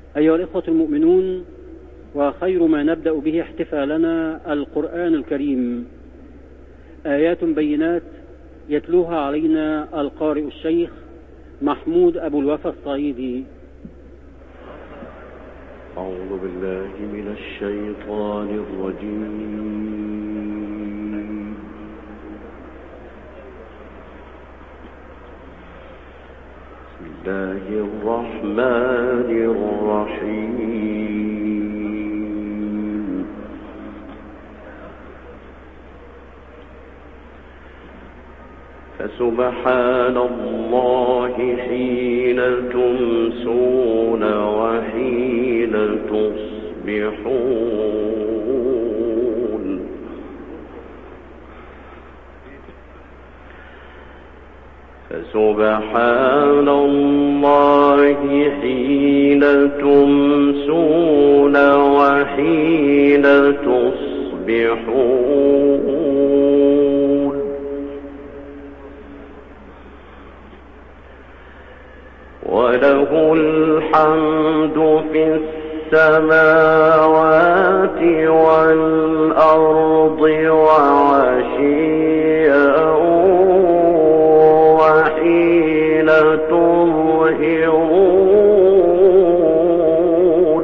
أيها الإخوة المؤمنون، وخير ما نبدأ به احتفالنا القرآن الكريم، آيات بينات يتلوها علينا القارئ الشيخ محمود أبو الوفا الصعيدي. أعوذ بالله من الشيطان الرجيم. بسم الله الرحمن الرحيم. فسبحان الله حين تمسون وحين تصبحون. فسبحان الله حين تمسون وحين تصبحون. وله الحمد في السماوات والأرض وعشيا وحين تظهرون.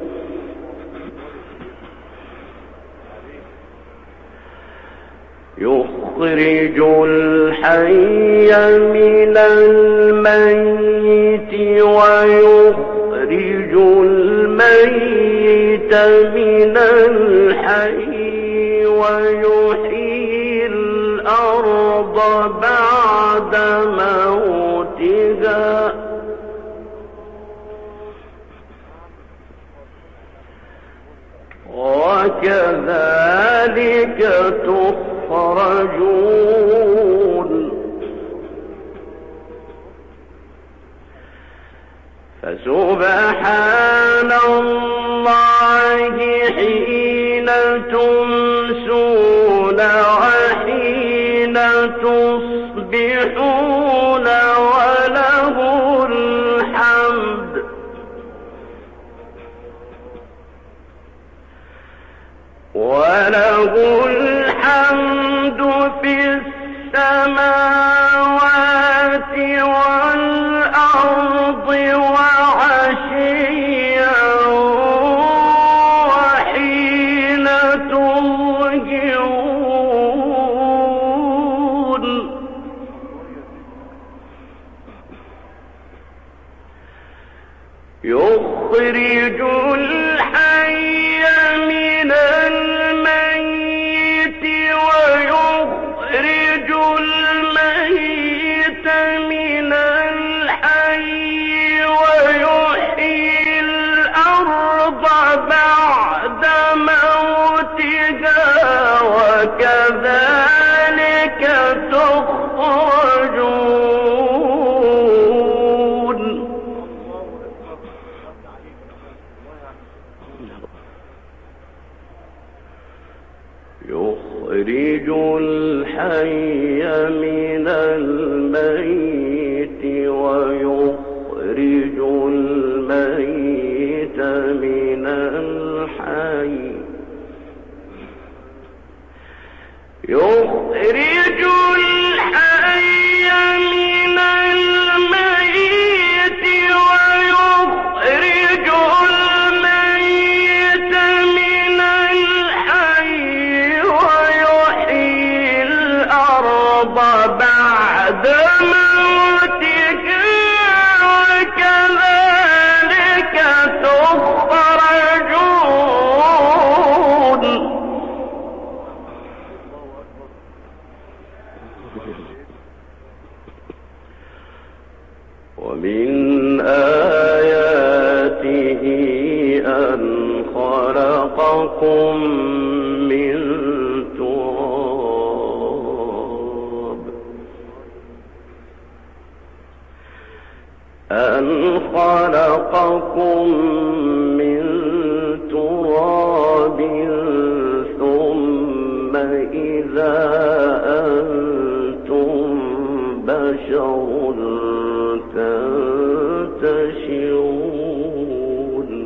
يخرج الحي من الميت ويخرج الميت من الحي ويحيي الأرض بعد موتها وكذلك تخرجون. فسبحان الله حين تمسون وحين تصبحون وله الحمد في السماوات والأرض وعشيا وحين تظهرون. يخرج الحي من الميت ويخرج الميت من الحي ويحيي الأرض بعد موتها وكذلك تخرجون. يخرج الحي من الميت ويخرج الميت من الحي يخرج الحي من الميت ويخرج الميت من الحي ويحيي الأرض بعد موتها وكذلك تخرجون. ومن آياته أن خلقكم من تراب ثم إذا أنتم بشر تنتشرون.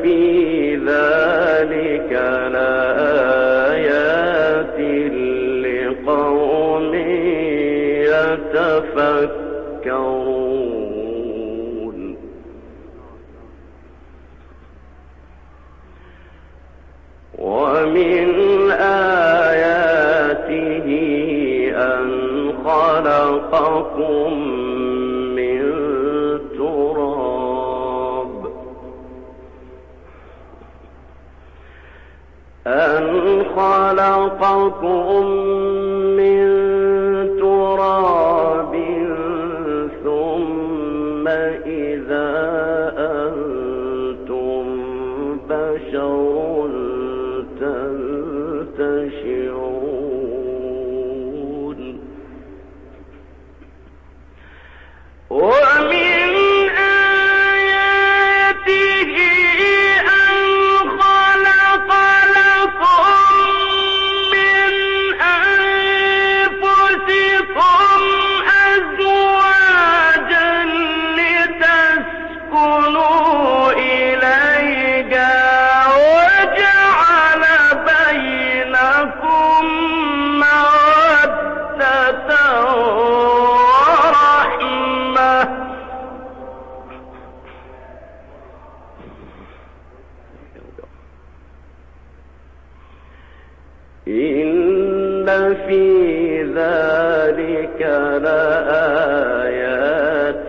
في ذلك لآيات لقوم يتفكرون. ومن آياته أن خلقكم من تراب ثم إذا أنتم بشر تنتشرون. ومن إن في ذلك لآيات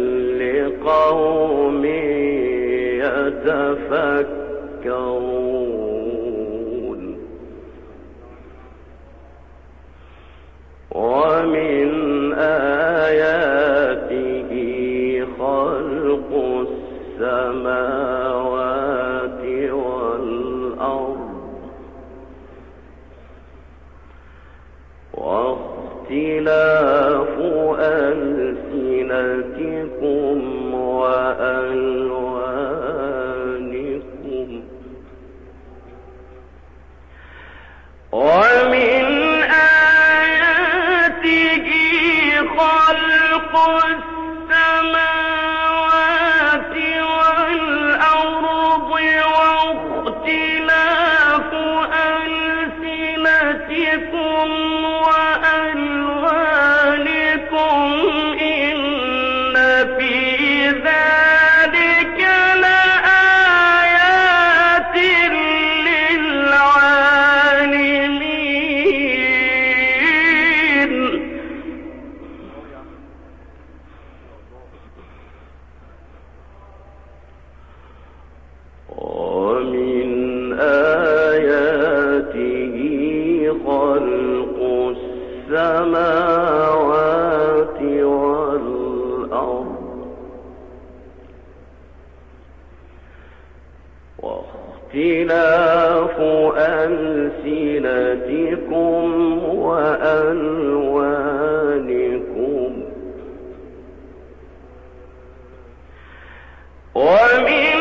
لقوم يتفكرون. ومن آياته خلق السماوات والأرض واختلاف ألسنتكم وألوانكم. ومن آياته خلق السماوات والأرض واختلاف ألسنتكم وألوانكم. إن في ذلك لآيات للعالمين. ومن آياته خلق السماوات والأرض واختلاف ألسنتكم وألوانكم. ومن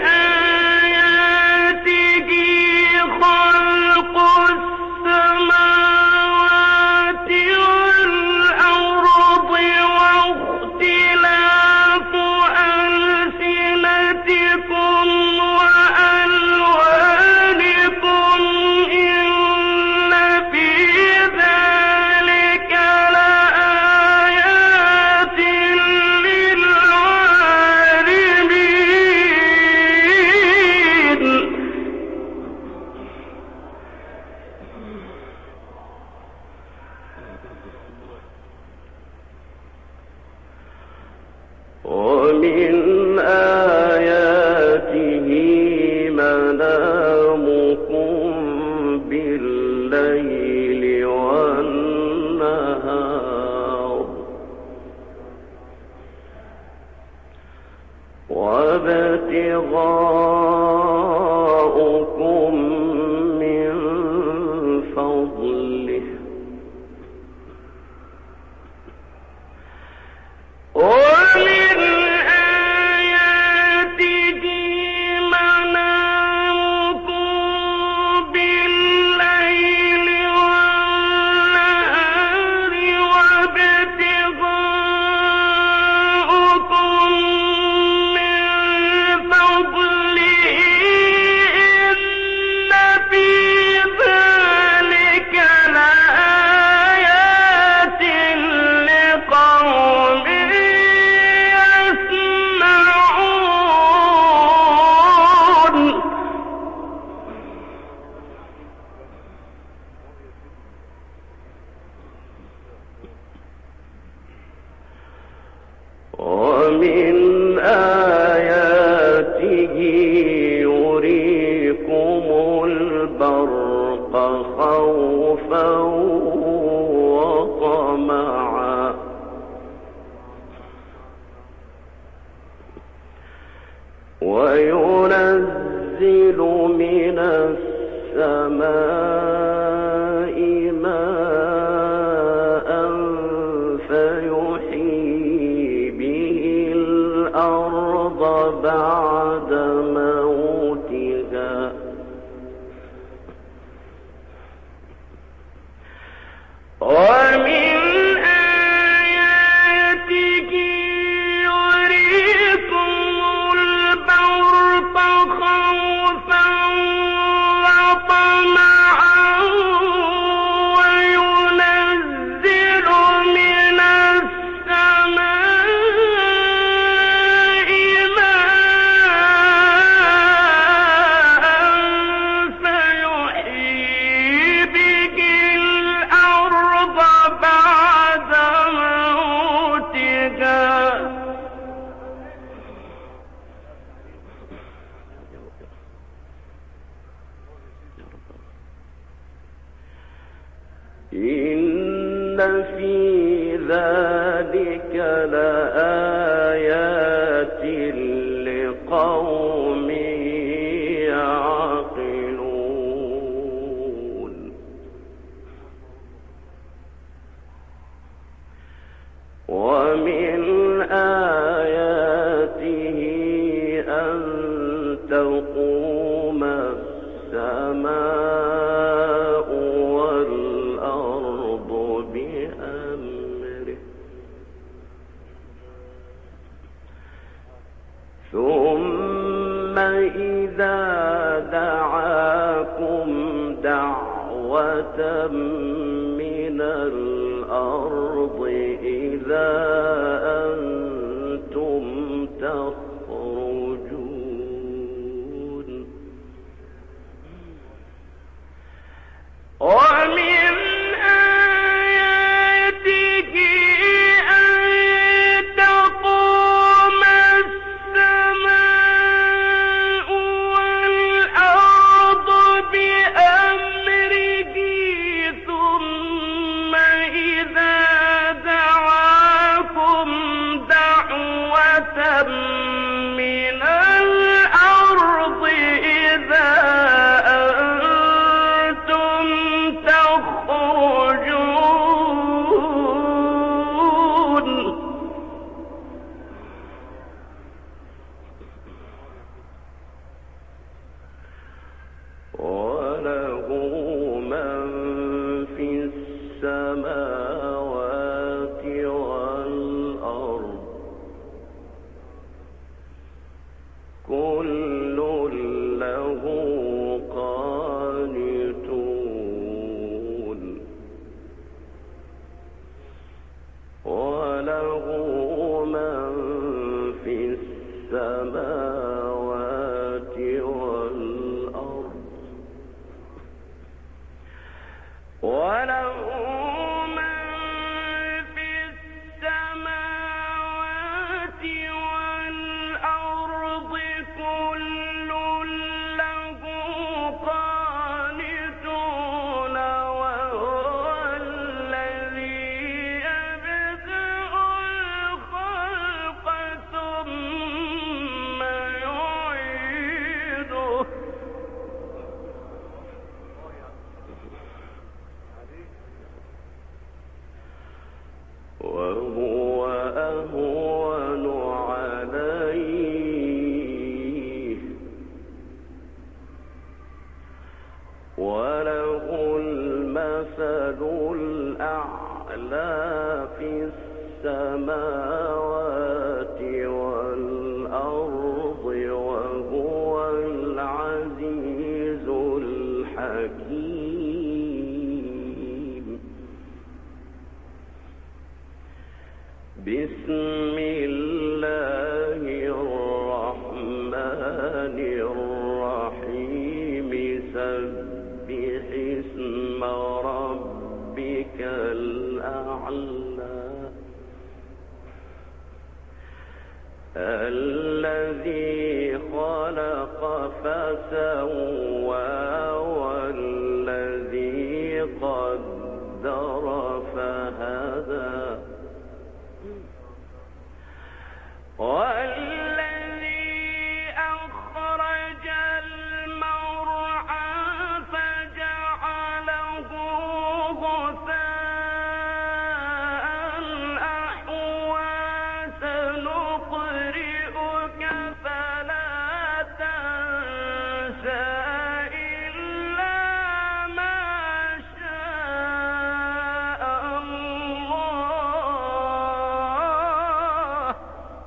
آياته خلق السماوات والأرض واختلاف ألسنتكم وألوانكم. إن في ذلك لآيات للعالمين. ومن آياته منامكم بالليل والنهار وابتغاؤكم من فضله. ومن آياته منامكم بالليل والنهار وابتغاؤكم من فضله. يريكم البرق خوفا وطمعا وينزل من السماء ماء فيحيي به الأرض بعد موتها ومن آياته يريكم البرق خوفا وطمعا وينزل من السماء ماء فيحيي به الأرض بعد موتها إن في ذلك لآيات لقوم يعقلون ومن آياته أن تقوم السماء والأرض بأمره ثم إذا دعاكم دعوة من الأرض إذا أنتم تخرجون ومن آياته أن تقوم السماء والأرض بأمره ثم إذا دعاكم دعوة من الأرض إذا أنتم تخرجون وله من في السماوات والأرض كل له قانتون وله من في السماوات والأرض وله من في السماوات والأرض كل له قانتون وهو الذي يبدأ الخلق ثم يعيده وهو أهون عليه وله المثل الأعلى في السماوات والأرض وهو العزيز الحكيم بسم الله الرحمن الرحيم سبح اسم ربك الأعلى الذي خلق فسوى والذي قدر فهدى والذي أخرج المرعى فجعله غثاء أحوى سنقرئك فلا تنسى إلا ما شاء الله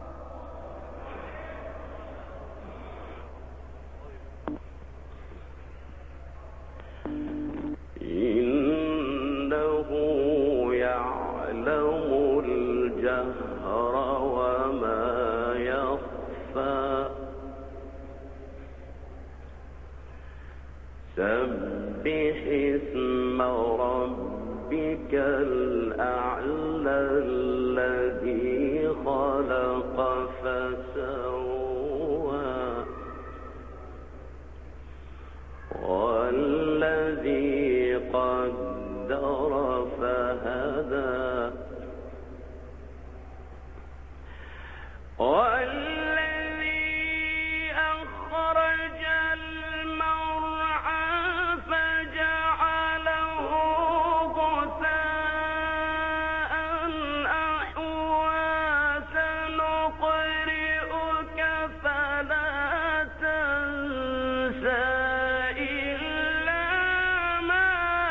إنه يعلم الجهر وما يخفى سبح اسم ربك الأعلى الذي خلق فسوى والذي قدر فهدى والذي أخرج المرعى فجعله غثاء أحوى سنقرئك فلا تنسى إلا ما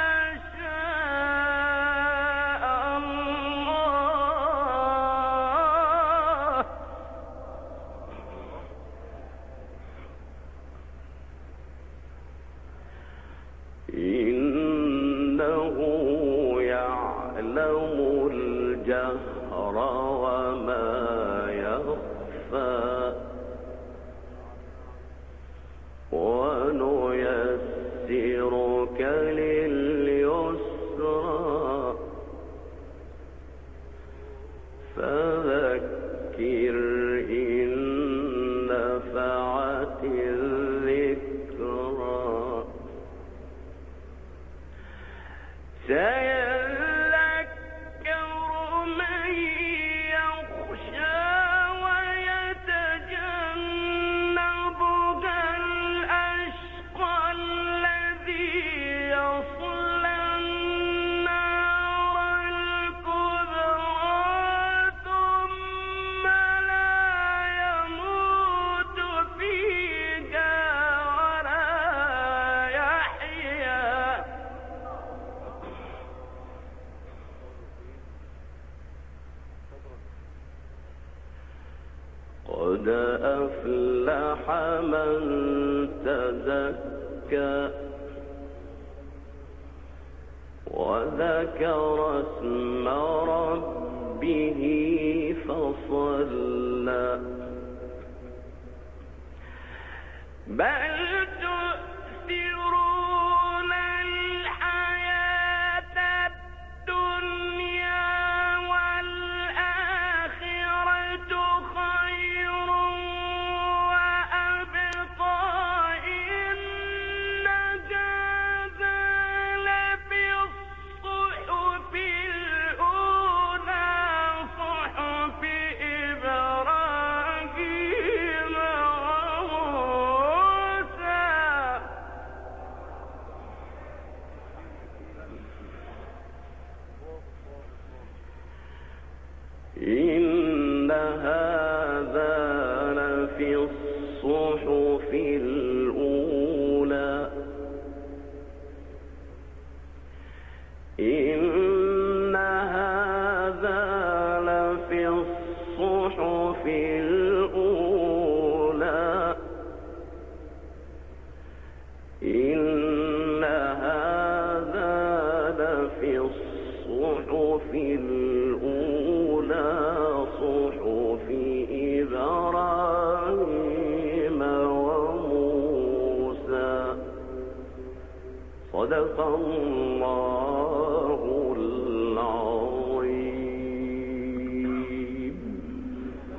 شاء الله إنه يعلم الجهر وما يخفى ونيسرك لليسرى فذكر إن نفعت الذكرى سيذكر من يخشى ويتجنبها الأشقى الذي يصلى النار الكبرى ثم لا يموت فيها ولا يحيا قد أفلح من تزكى وذكر اسم ربه فصلى بل تؤثرون الحياة الدنيا والآخرة خير وأبقى إن هذا لفي الصحف الأولى صحف إبراهيم وموسى إن هذا لفي الصحف الأولى إن هذا لفي الصحف الأولى إن هذا لفي الصحف الأولى صحف إبراهيم وموسى صدق الله